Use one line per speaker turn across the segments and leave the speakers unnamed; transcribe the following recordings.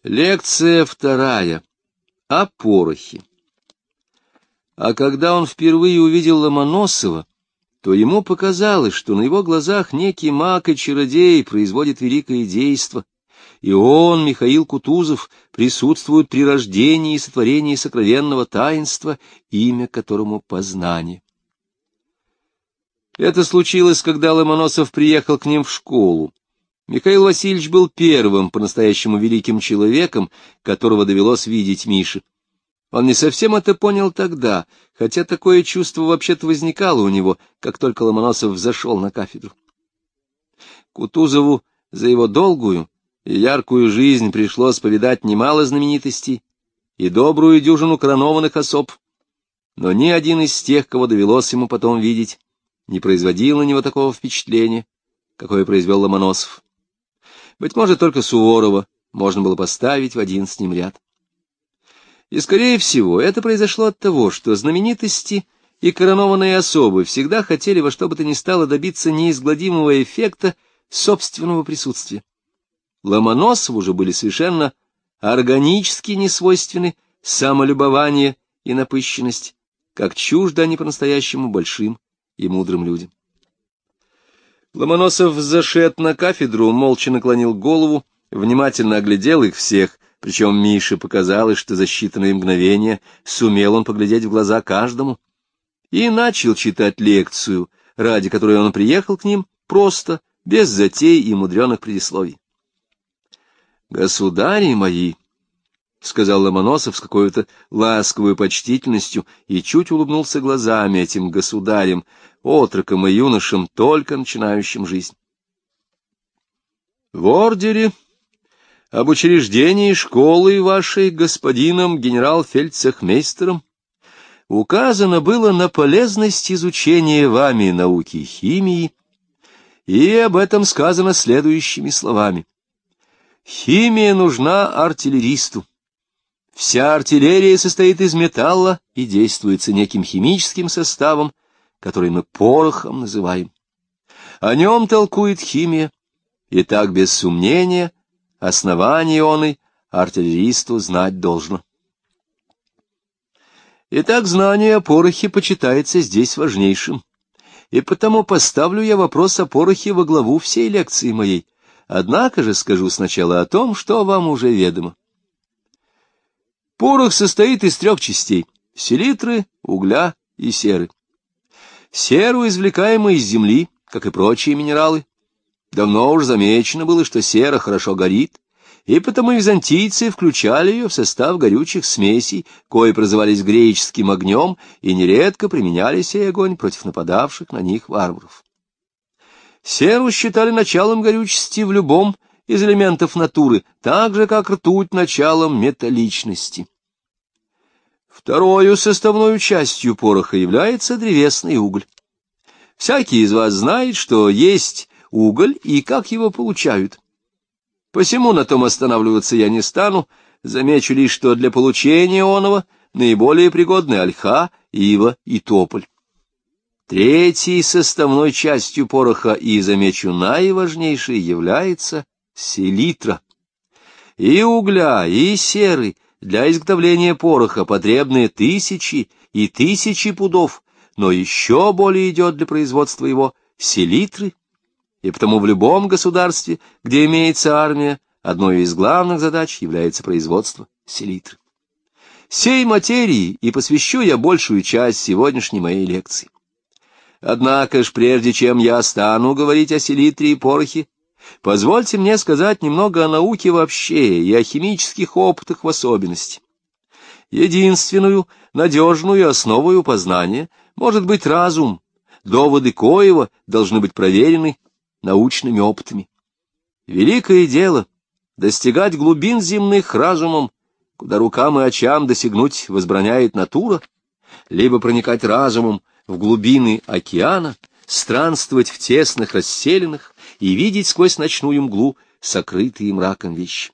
Лекция вторая. О порохе. А когда он впервые увидел Ломоносова, то ему показалось, что на его глазах некий маг и чародей производит великое действо, и он, Михаил Кутузов, присутствует при рождении и сотворении сокровенного таинства, имя которому познание. Это случилось, когда Ломоносов приехал к ним в школу. Михаил Васильевич был первым по-настоящему великим человеком, которого довелось видеть Мише. Он не совсем это понял тогда, хотя такое чувство вообще-то возникало у него, как только Ломоносов взошел на кафедру. Кутузову за его долгую и яркую жизнь пришлось повидать немало знаменитостей и добрую дюжину коронованных особ, но ни один из тех, кого довелось ему потом видеть, не производил на него такого впечатления, какое произвел Ломоносов. Быть может, только Суворова можно было поставить в один с ним ряд. И, скорее всего, это произошло от того, что знаменитости и коронованные особы всегда хотели во что бы то ни стало добиться неизгладимого эффекта собственного присутствия. Ломоносову же были совершенно органически несвойственны самолюбование и напыщенность, как чуждо они по-настоящему большим и мудрым людям. Ломоносов зашед на кафедру, молча наклонил голову, внимательно оглядел их всех, причем Мише показалось, что за считанные мгновения сумел он поглядеть в глаза каждому, и начал читать лекцию, ради которой он приехал к ним, просто, без затей и мудреных предисловий. «Государи мои», — сказал Ломоносов с какой-то ласковой почтительностью и чуть улыбнулся глазами этим государям, отрокам и юношам, только начинающим жизнь. «В ордере об учреждении школы вашей господином генерал-фельдцехмейстером указано было на полезность изучения вами науки химии, и об этом сказано следующими словами. Химия нужна артиллеристу. Вся артиллерия состоит из металла и действуется неким химическим составом, который мы порохом называем. О нем толкует химия, и так без сомнения основание оной артиллеристу знать должно. Итак, знание о порохе почитается здесь важнейшим, и потому поставлю я вопрос о порохе во главу всей лекции моей, однако же скажу сначала о том, что вам уже ведомо. Порох состоит из 3 частей — селитры, угля и серы. Серу извлекаем мы из земли, как и прочие минералы. Давно уж замечено было, что сера хорошо горит, и потому византийцы включали ее в состав горючих смесей, кои прозывались греческим огнем, и нередко применяли сей огонь против нападавших на них варваров. Серу считали началом горючести в любом из элементов натуры, так же, как ртуть началом металличности. Второю составной частью пороха является древесный уголь. Всякий из вас знает, что есть уголь и как его получают. Посему на том останавливаться я не стану, замечу лишь, что для получения оного наиболее пригодны ольха, ива и тополь. Третьей составной частью пороха, и, замечу, наиважнейшей, является селитра. И угля, и серы для изготовления пороха потребны 1000 и 1000 пудов, но еще более идет для производства его селитры, и потому в любом государстве, где имеется армия, одной из главных задач является производство селитры. Сей материи и посвящу я большую часть сегодняшней моей лекции. Однако ж, прежде чем я стану говорить о селитре и порохе, позвольте мне сказать немного о науке вообще и о химических опытах в особенности. Единственную надежную основою познания может быть разум, доводы коего должны быть проверены научными опытами. Великое дело — достигать глубин земных разумом, куда рукам и очам досягнуть возбраняет натура, либо проникать разумом в глубины океана, странствовать в тесных расселинах и видеть сквозь ночную мглу сокрытые мраком вещи.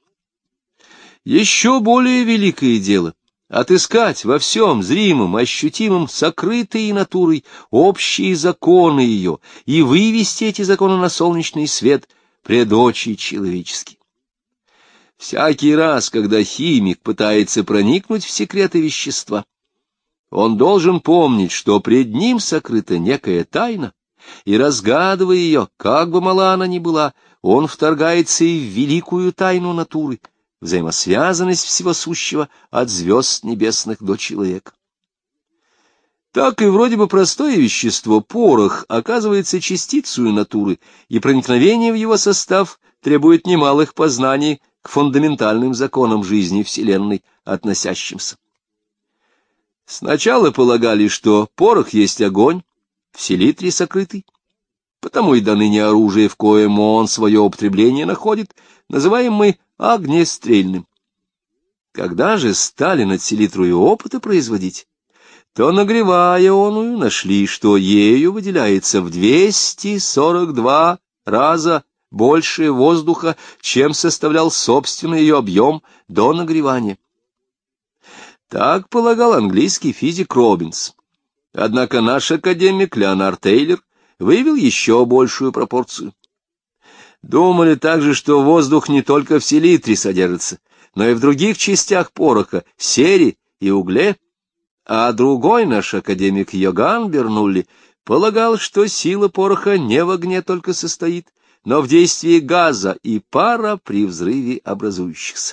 Еще более великое дело — отыскать во всем зримом, ощутимом, сокрытые натурой общие законы ее и вывести эти законы на солнечный свет пред очи человеческие. Всякий раз, когда химик пытается проникнуть в секреты вещества, он должен помнить, что пред ним сокрыта некая тайна, и, разгадывая ее, как бы мала она ни была, он вторгается и в великую тайну натуры, взаимосвязанность всего сущего от звезд небесных до человека. Так и вроде бы простое вещество, порох, оказывается частицей натуры, и проникновение в его состав требует немалых познаний к фундаментальным законам жизни Вселенной относящимся. Сначала полагали, что порох есть огонь, в селитре сокрытый, потому и до ныне оружие, в коем он свое употребление находит, называем мы огнестрельным. Когда же стали над селитрою опыты производить, то, нагревая оную, нашли, что ею выделяется в 242 раза больше воздуха, чем составлял собственный ее объем до нагревания. Так полагал английский физик Робинс. Однако наш академик Леонард Тейлор выявил еще большую пропорцию. Думали также, что воздух не только в селитре содержится, но и в других частях пороха, сере и угле, а другой наш академик Йоганн Бернулли полагал, что сила пороха не в огне только состоит, но в действии газа и пара при взрыве образующихся.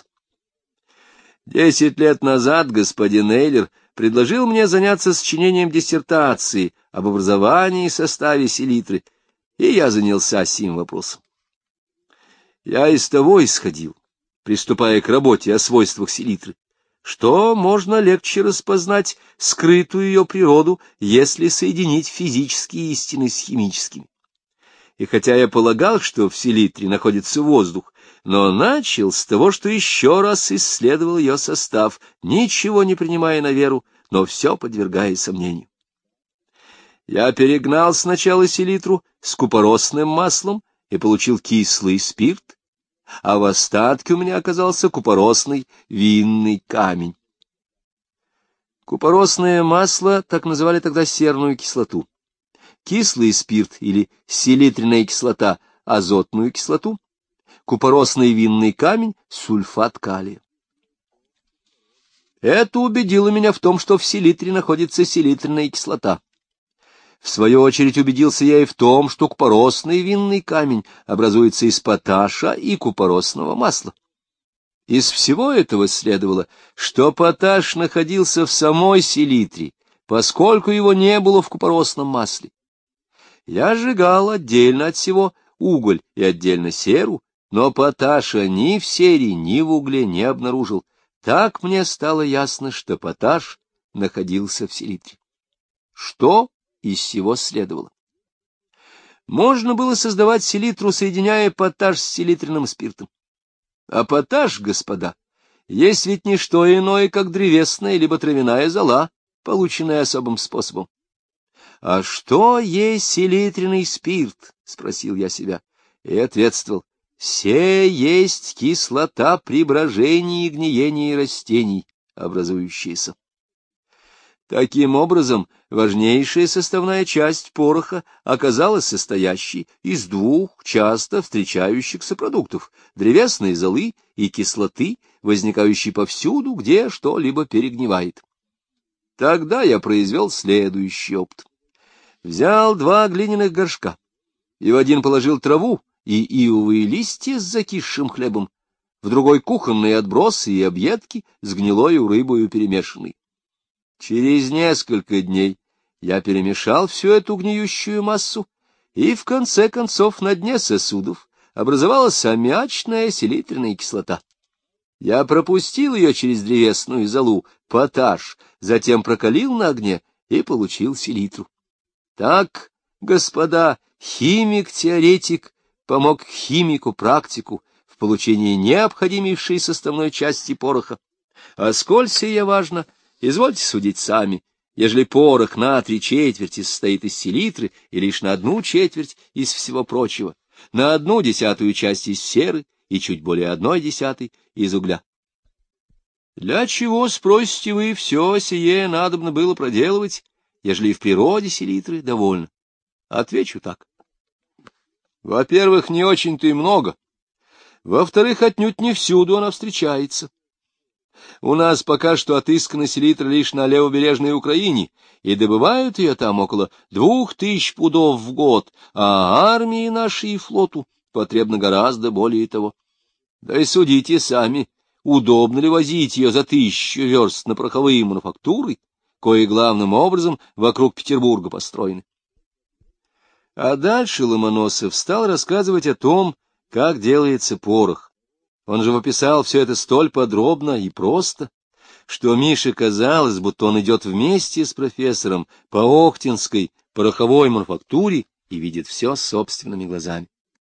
10 лет назад господин Эйлер предложил мне заняться сочинением диссертации об образовании и составе селитры, и я занялся сим вопросом. Я из того исходил, приступая к работе о свойствах селитры, что можно легче распознать скрытую ее природу, если соединить физические истины с химическими. И хотя я полагал, что в селитре находится воздух, но начал с того, что еще раз исследовал ее состав, ничего не принимая на веру, но все подвергая сомнению. Я перегнал сначала селитру с купоросным маслом и получил кислый спирт, а в остатке у меня оказался купоросный винный камень. Купоросное масло так называли тогда серную кислоту. Кислый спирт или селитряная кислота — азотную кислоту, купоросный винный камень — сульфат калия. Это убедило меня в том, что в селитре находится селитряная кислота. В свою очередь убедился я и в том, что купоросный винный камень образуется из поташа и купоросного масла. Из всего этого следовало, что поташ находился в самой селитре, поскольку его не было в купоросном масле. Я сжигал отдельно от всего уголь и отдельно серу, но поташа ни в сере, ни в угле не обнаружил. Так мне стало ясно, что поташ находился в селитре. Что из всего следовало? Можно было создавать селитру, соединяя поташ с селитряным спиртом. А поташ, господа, есть ведь не что иное, как древесная либо травяная зола, полученная особым способом. «А что есть селитряный спирт?» — спросил я себя, и ответствовал: «Се есть кислота при брожении и гниении растений, образующиеся». Таким образом, важнейшая составная часть пороха оказалась состоящей из двух часто встречающихся продуктов — древесной золы и кислоты, возникающей повсюду, где что-либо перегнивает. Тогда я произвел следующий опыт. Взял 2 глиняных горшка и в один положил траву и ивовые листья с закисшим хлебом, в другой кухонные отбросы и объедки с гнилою рыбою перемешанной. Через несколько дней я перемешал всю эту гниющую массу, и в конце концов на дне сосудов образовалась аммиачная селитряная кислота. Я пропустил ее через древесную золу, поташ, затем прокалил на огне и получил селитру. Так, господа, химик-теоретик помог химику-практику в получении необходимейшей составной части пороха. А сколь сие важно, извольте судить сами, ежели порох на 3/4 состоит из селитры и лишь на 1/4 из всего прочего, на 1/10 часть из серы и чуть более 1/10 из угля. Для чего, спросите вы, все сие надобно было проделывать, ежели и в природе селитры довольно? Отвечу так. Во-первых, не очень-то и много. Во-вторых, отнюдь не всюду она встречается. У нас пока что отыскана селитра лишь на левобережной Украине, и добывают ее там около 2000 пудов в год, а армии нашей и флоту потребно гораздо более того. Да и судите сами, удобно ли возить ее за 1000 верст на пороховые мануфактуры, кои главным образом вокруг Петербурга построены. А дальше Ломоносов стал рассказывать о том, как делается порох. Он же описал все это столь подробно и просто, что Мише казалось, будто он идет вместе с профессором по Охтинской пороховой мануфактуре и видит все собственными глазами.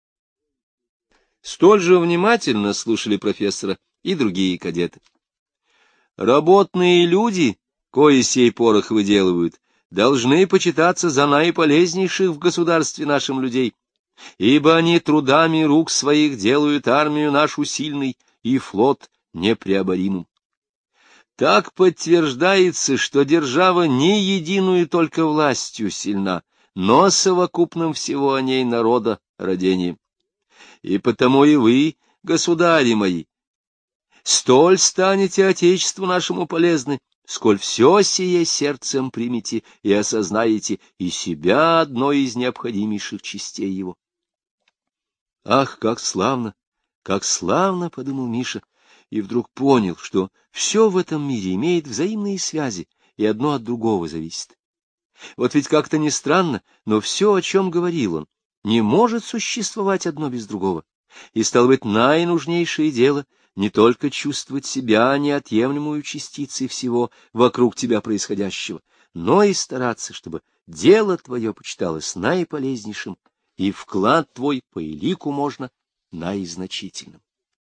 Столь же внимательно слушали профессора и другие кадеты. Работные люди, кои сей порох выделывают, должны почитаться за наиполезнейших в государстве нашим людей, ибо они трудами рук своих делают армию нашу сильной и флот непреоборимым. Так подтверждается, что держава не единую только властью сильна, но совокупным всего о ней народа родением. И потому и вы, государи мои, столь станете отечеству нашему полезны, сколь все сие сердцем примете и осознаете и себя одной из необходимейших частей его. Ах, как славно, — подумал Миша, и вдруг понял, что все в этом мире имеет взаимные связи, и одно от другого зависит. Вот ведь как-то не странно, но все, о чем говорил он, не может существовать одно без другого, и, стало быть, наинужнейшее дело не только чувствовать себя неотъемлемую частицей всего вокруг тебя происходящего, но и стараться, чтобы дело твое почиталось наиполезнейшим, и вклад твой по элику можно наизначительным.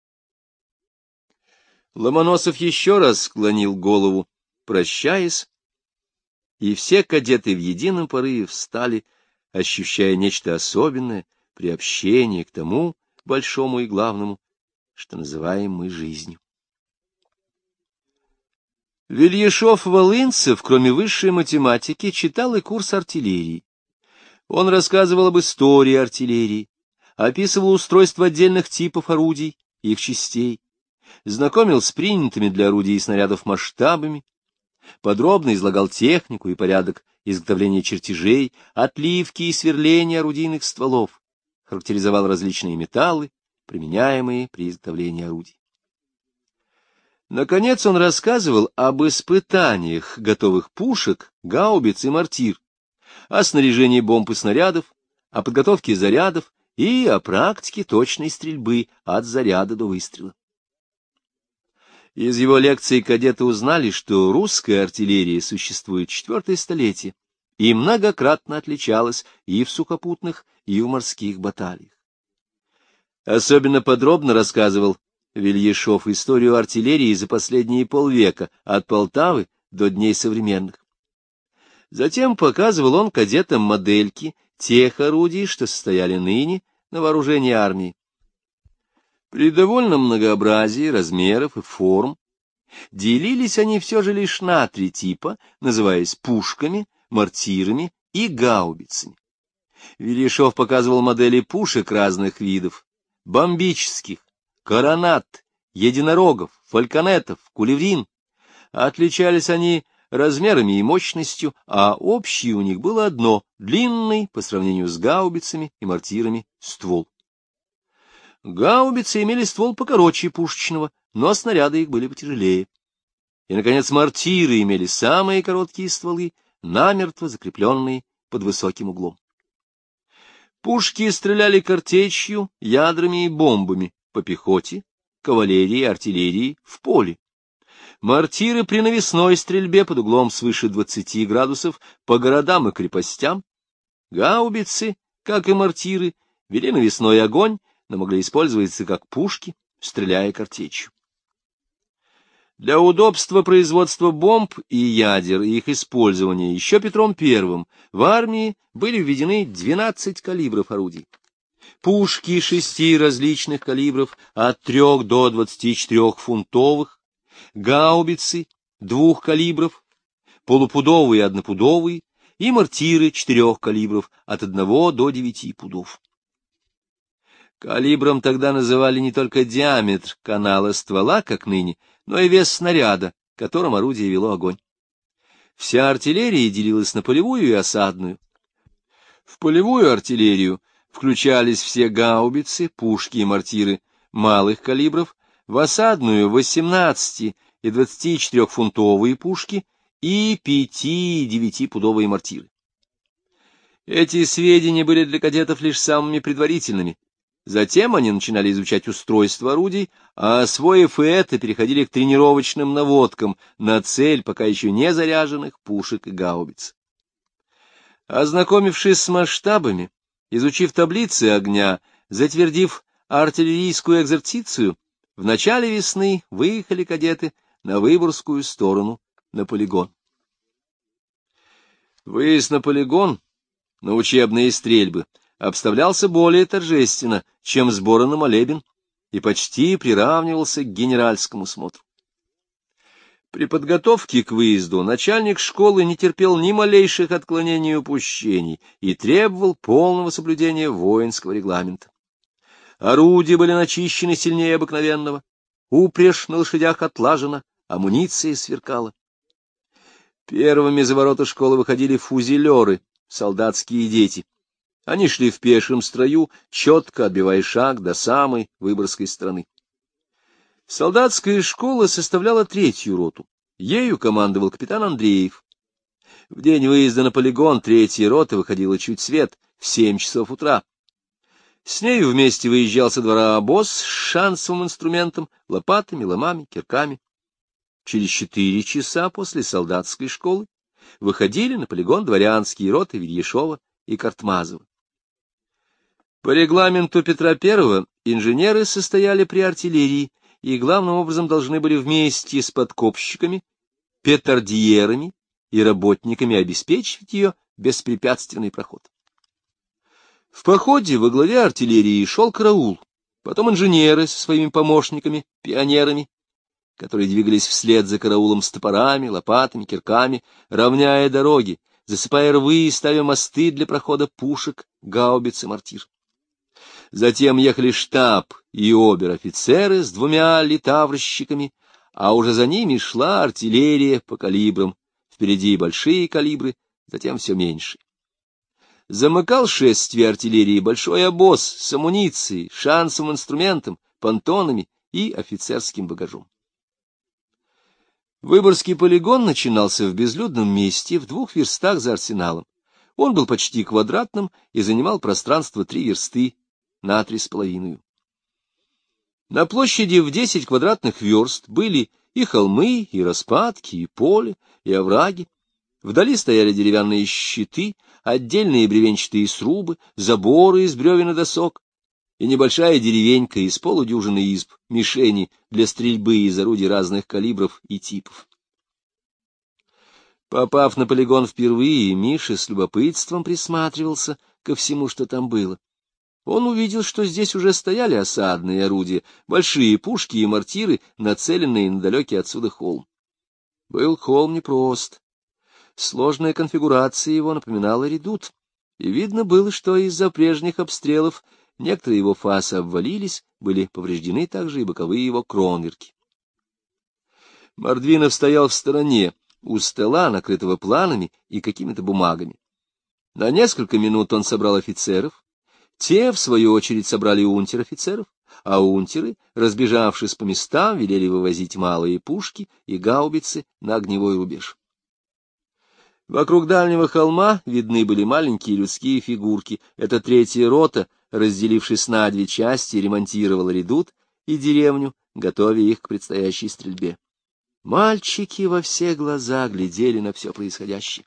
Ломоносов еще раз склонил голову, прощаясь, и все кадеты в едином порыве встали, ощущая нечто особенное при общении к тому большому и главному, что называем мы жизнью. Вильяшов-Волынцев, кроме высшей математики, читал и курс артиллерии. Он рассказывал об истории артиллерии, описывал устройство отдельных типов орудий и их частей, знакомил с принятыми для орудий и снарядов масштабами, подробно излагал технику и порядок изготовления чертежей, отливки и сверления орудийных стволов, характеризовал различные металлы, применяемые при изготовлении орудий. Наконец он рассказывал об испытаниях готовых пушек, гаубиц и мортир, о снаряжении бомб и снарядов, о подготовке зарядов и о практике точной стрельбы от заряда до выстрела. Из его лекций кадеты узнали, что русская артиллерия существует 4-е столетие и многократно отличалась и в сухопутных, и в морских баталиях. Особенно подробно рассказывал Вильяшов историю артиллерии за последние полвека, от Полтавы до дней современных. Затем показывал он кадетам модельки тех орудий, что состояли ныне на вооружении армии. При довольном многообразии размеров и форм делились они все же лишь на 3 типа, называясь пушками, мортирами и гаубицами. Вильяшов показывал модели пушек разных видов: бомбических, коронат, единорогов, фальконетов, кулеврин. Отличались они размерами и мощностью, а общее у них было одно — длинный, по сравнению с гаубицами и мортирами, ствол. Гаубицы имели ствол покороче пушечного, но снаряды их были потяжелее. И, наконец, мортиры имели самые короткие стволы, намертво закрепленные под высоким углом. Пушки стреляли картечью, ядрами и бомбами по пехоте, кавалерии и артиллерии в поле. Мортиры при навесной стрельбе под углом свыше 20 градусов по городам и крепостям. Гаубицы, как и мортиры, вели навесной огонь, но могли использоваться как пушки, стреляя картечью. Для удобства производства бомб и ядер и их использования еще Петром I в армии были введены 12 калибров орудий. Пушки 6 различных калибров от 3 до 24 фунтовых, гаубицы 2 калибров, полупудовые и однопудовые, и мортиры 4 калибров от 1 до 9 пудов. Калибром тогда называли не только диаметр канала ствола, как ныне, но и вес снаряда, которым орудие вело огонь. Вся артиллерия делилась на полевую и осадную. В полевую артиллерию включались все гаубицы, пушки и мортиры малых калибров, в осадную 18- и 24-фунтовые пушки и 5- и 9-пудовые мортиры. Эти сведения были для кадетов лишь самыми предварительными. Затем они начинали изучать устройство орудий, а, освоив и это, переходили к тренировочным наводкам на цель пока еще не заряженных пушек и гаубиц. Ознакомившись с масштабами, изучив таблицы огня, затвердив артиллерийскую экзерцицию, в начале весны выехали кадеты на Выборгскую сторону, на полигон. Выезд на полигон, на учебные стрельбы, обставлялся более торжественно, чем сборы на молебен, и почти приравнивался к генеральскому смотру. При подготовке к выезду начальник школы не терпел ни малейших отклонений и упущений и требовал полного соблюдения воинского регламента. Орудия были начищены сильнее обыкновенного, упряжь на лошадях отлажена, амуниция сверкала. Первыми за ворота школы выходили фузелеры, солдатские дети. Они шли в пешем строю, четко отбивая шаг до самой Выборгской стороны. Солдатская школа составляла 3-ю роту. Ею командовал капитан Андреев. В день выезда на полигон 3-я рота выходила чуть свет, в 7 часов утра. С нею вместе выезжал со двора обоз с шансовым инструментом, лопатами, ломами, кирками. Через 4 часа после солдатской школы выходили на полигон дворянские роты Вильяшова и Картмазова. По регламенту Петра I инженеры состояли при артиллерии и главным образом должны были вместе с подкопщиками, петардьерами и работниками обеспечивать ее беспрепятственный проход. В походе во главе артиллерии шел караул, потом инженеры со своими помощниками, пионерами, которые двигались вслед за караулом с топорами, лопатами, кирками, равняя дороги, засыпая рвы и ставя мосты для прохода пушек, гаубиц и мортир. Затем ехали штаб и обер-офицеры с 2 литаврщиками, а уже за ними шла артиллерия по калибрам, впереди большие калибры, затем все меньше. Замыкал шествие артиллерии большой обоз с амуницией, шансовым инструментом, понтонами и офицерским багажом. Выборгский полигон начинался в безлюдном месте в 2 верстах за арсеналом. Он был почти квадратным и занимал пространство 3 версты на 3,5. На площади в 10 квадратных верст были и холмы, и распадки, и поле, и овраги. Вдали стояли деревянные щиты, отдельные бревенчатые срубы, заборы из бревен и досок, и небольшая деревенька из полудюжины изб, мишени для стрельбы из орудий разных калибров и типов. Попав на полигон впервые, Миша с любопытством присматривался ко всему, что там было. Он увидел, что здесь уже стояли осадные орудия, большие пушки и мортиры, нацеленные на далекий отсюда холм. Был холм непрост. Сложная конфигурация его напоминала редут, и видно было, что из-за прежних обстрелов некоторые его фасы обвалились, были повреждены также и боковые его кронверки. Мордвинов стоял в стороне, у стола, накрытого планами и какими-то бумагами. На несколько минут он собрал офицеров, те, в свою очередь, собрали унтер-офицеров, а унтеры, разбежавшись по местам, велели вывозить малые пушки и гаубицы на огневой рубеж. Вокруг дальнего холма видны были маленькие людские фигурки. Это 3-я рота, разделившись на 2 части, ремонтировала редут и деревню, готовя их к предстоящей стрельбе. Мальчики во все глаза глядели на все происходящее.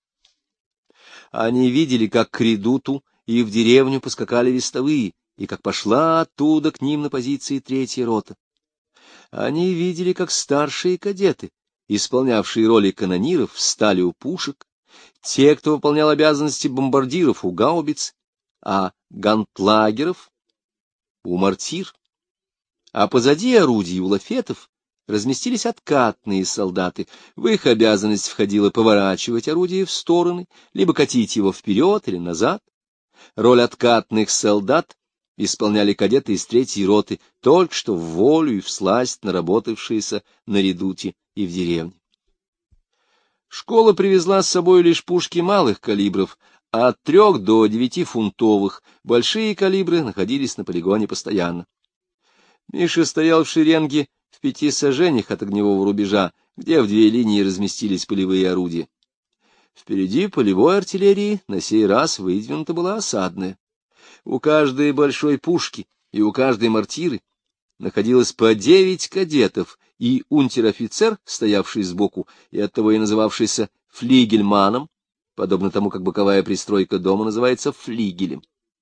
Они видели, как к редуту и в деревню поскакали вестовые, и как пошла оттуда к ним на позиции 3-я рота. Они видели, как старшие кадеты, исполнявшие роли канониров, встали у пушек, те, кто выполнял обязанности бомбардиров, у гаубиц, а гантлагеров — у мортир. А позади орудий у лафетов разместились откатные солдаты. В их обязанность входило поворачивать орудие в стороны, либо катить его вперед или назад. Роль откатных солдат исполняли кадеты из 3-й роты, только что в волю и всласть наработавшиеся на редуте и в деревне. Школа привезла с собой лишь пушки малых калибров, а от 3 до 9-фунтовых большие калибры находились на полигоне постоянно. Миша стоял в шеренге в 5 саженях от огневого рубежа, где в 2 линии разместились полевые орудия. Впереди полевой артиллерии на сей раз выдвинута была осадная. У каждой большой пушки и у каждой мортиры находилось по 9 кадетов, и унтер-офицер, стоявший сбоку и оттого и называвшийся флигельманом, подобно тому, как боковая пристройка дома называется флигелем.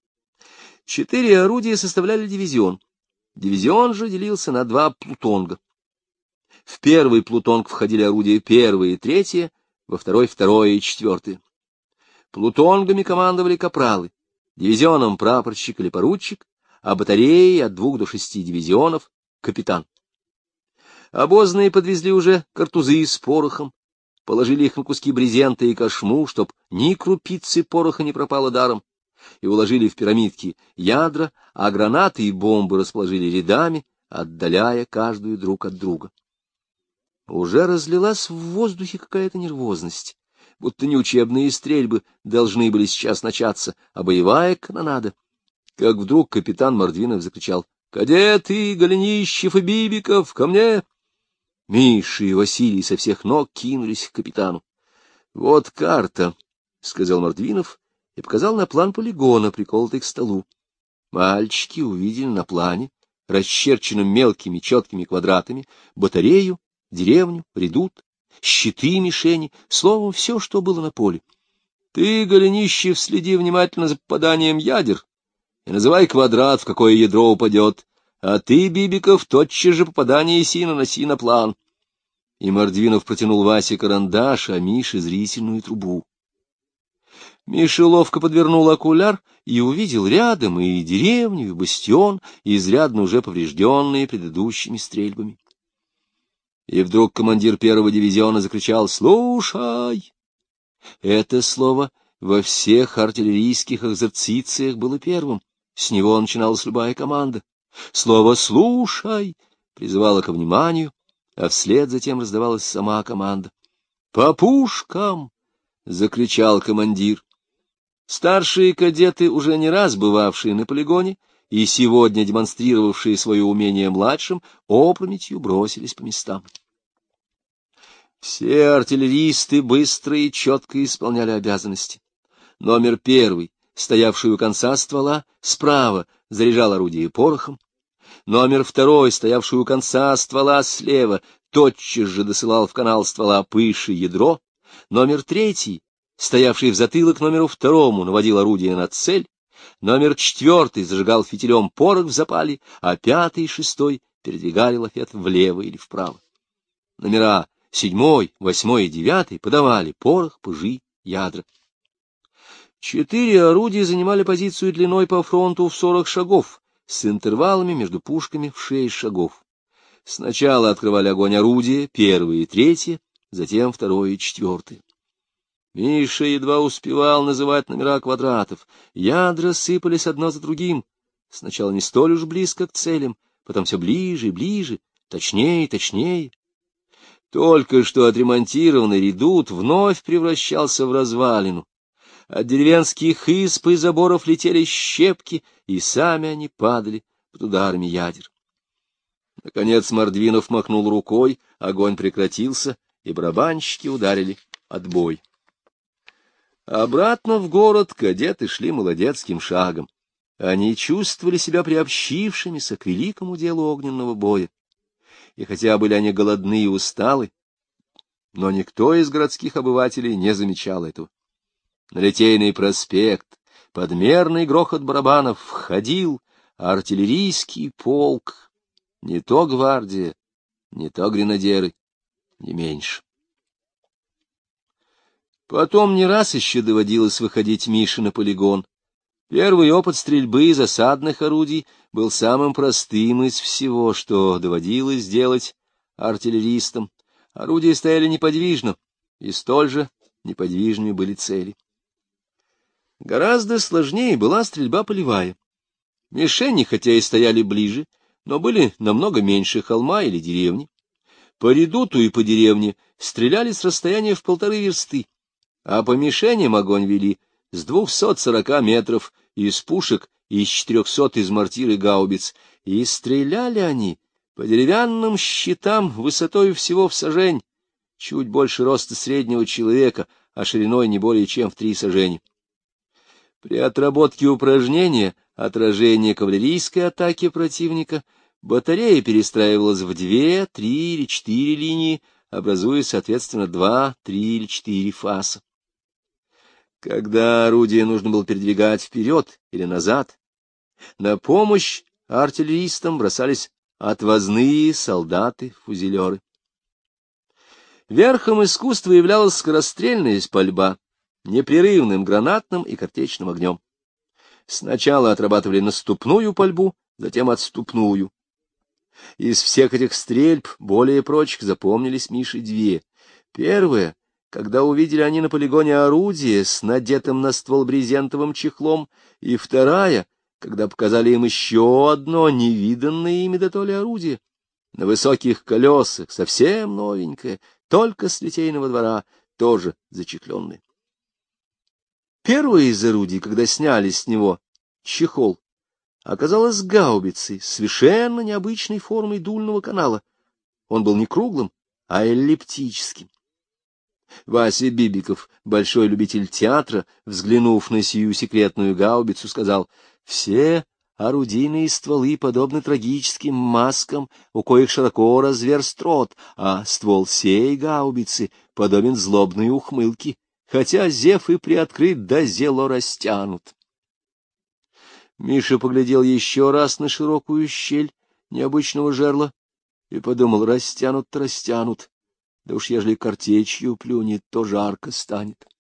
4 орудия составляли дивизион. Дивизион же делился на 2 плутонга. В первый плутонг входили орудия 1-е и 3-е, во второй — 2-е и 4-е. Плутонгами командовали капралы, дивизионом прапорщик или поручик, а батареей от 2 до 6 дивизионов — капитан. Обозные подвезли уже картузы с порохом, положили их на куски брезента и кошму, чтоб ни крупицы пороха не пропало даром, и уложили в пирамидки ядра, а гранаты и бомбы расположили рядами, отдаляя каждую друг от друга. Уже разлилась в воздухе какая-то нервозность, будто не учебные стрельбы должны были сейчас начаться, а боевая канонада. Как вдруг капитан Мордвинов закричал: «Кадеты, Голенищев и Бибиков, ко мне!» Миша и Василий со всех ног кинулись к капитану. — Вот карта, — сказал Мордвинов и показал на план полигона, приколотый к столу. Мальчики увидели на плане, расчерченным мелкими четкими квадратами, батарею, деревню, редут, щиты, мишени, словом, все, что было на поле. Ты, Голенищев, следи внимательно за попаданием ядер и называй квадрат, в какое ядро упадет. А ты, Бибиков, тотчас же попадание сина наноси на план. И Мордвинов протянул Васе карандаш, а Мише зрительную трубу. Миша ловко подвернул окуляр и увидел рядом и деревню, и бастион, изрядно уже поврежденные предыдущими стрельбами. И вдруг командир 1-го дивизиона закричал: «Слушай!» Это слово во всех артиллерийских экзерцициях было первым, с него начиналась любая команда. Слово «слушай» призывало ко вниманию, а вслед затем раздавалась сама команда. «По пушкам!» — закричал командир. Старшие кадеты, уже не раз бывавшие на полигоне и сегодня демонстрировавшие свое умение младшим, опрометью бросились по местам. Все артиллеристы быстро и четко исполняли обязанности. Номер 1, стоявший у конца ствола, справа, заряжал орудие порохом. Номер 2, стоявший у конца ствола слева, тотчас же досылал в канал ствола пыш и ядро. Номер 3, стоявший в затылок номеру 2, наводил орудие на цель. Номер 4 зажигал фитилем порох в запале, а 5 и 6 передвигали лафет влево или вправо. Номера 7, 8 и 9 подавали порох, пыжи, ядра. 4 орудия занимали позицию длиной по фронту в 40 шагов, с интервалами между пушками в 6 шагов. Сначала открывали огонь орудия, 1-е и 3-е, затем 2-е и 4-е. Миша едва успевал называть номера квадратов. Ядра сыпались одно за другим. Сначала не столь уж близко к целям, потом все ближе и ближе, точнее и точнее. Только что отремонтированный редут вновь превращался в развалину. От деревенских изб и заборов летели щепки, и сами они падали под ударами ядер. Наконец Мордвинов махнул рукой, огонь прекратился, и барабанщики ударили отбой. Обратно в город кадеты шли молодецким шагом. Они чувствовали себя приобщившимися к великому делу огненного боя. И хотя были они голодны и усталы, но никто из городских обывателей не замечал этого. На Литейный проспект под мерный грохот барабанов входил артиллерийский полк, не то гвардия, не то гренадеры, не меньше. Потом не раз еще доводилось выходить Мише на полигон. Первый опыт стрельбы из осадных орудий был самым простым из всего, что доводилось делать артиллеристам. Орудия стояли неподвижно, и столь же неподвижными были цели. Гораздо сложнее была стрельба полевая. Мишени, хотя и стояли ближе, но были намного меньше холма или деревни. По редуту и по деревне стреляли с расстояния в 1,5 версты, а по мишеням огонь вели с 240 метров из пушек и с 400 из мортир и гаубиц, и стреляли они по деревянным щитам высотой всего в сажень, чуть больше роста среднего человека, а шириной не более чем в 3 сажени. При отработке упражнения отражения кавалерийской атаки противника батарея перестраивалась в 2, 3 или 4 линии, образуя, соответственно, 2, 3 или 4 фаса. Когда орудие нужно было передвигать вперед или назад, на помощь артиллеристам бросались отвозные солдаты-фузелеры. Верхом искусства являлась скорострельная пальба, непрерывным гранатным и картечным огнем. Сначала отрабатывали наступную пальбу, затем отступную. Из всех этих стрельб более прочих запомнились Мише 2. Первая, когда увидели они на полигоне орудие с надетым на ствол брезентовым чехлом, и вторая, когда показали им еще одно невиданное ими дотоле орудие, на высоких колесах, совсем новенькое, только с Литейного двора, тоже зачехленное. Первое из орудий, когда сняли с него чехол, оказалось гаубицей, совершенно необычной формой дульного канала. Он был не круглым, а эллиптическим. Вася Бибиков, большой любитель театра, взглянув на сию секретную гаубицу, сказал: «Все орудийные стволы подобны трагическим маскам, у коих широко разверст рот, а ствол сей гаубицы подобен злобной ухмылке, хотя зев и приоткрыт, да зело растянут». Миша поглядел еще раз на широкую щель необычного жерла и подумал: растянут-то растянут, да уж ежели картечью плюнет, то жарко станет.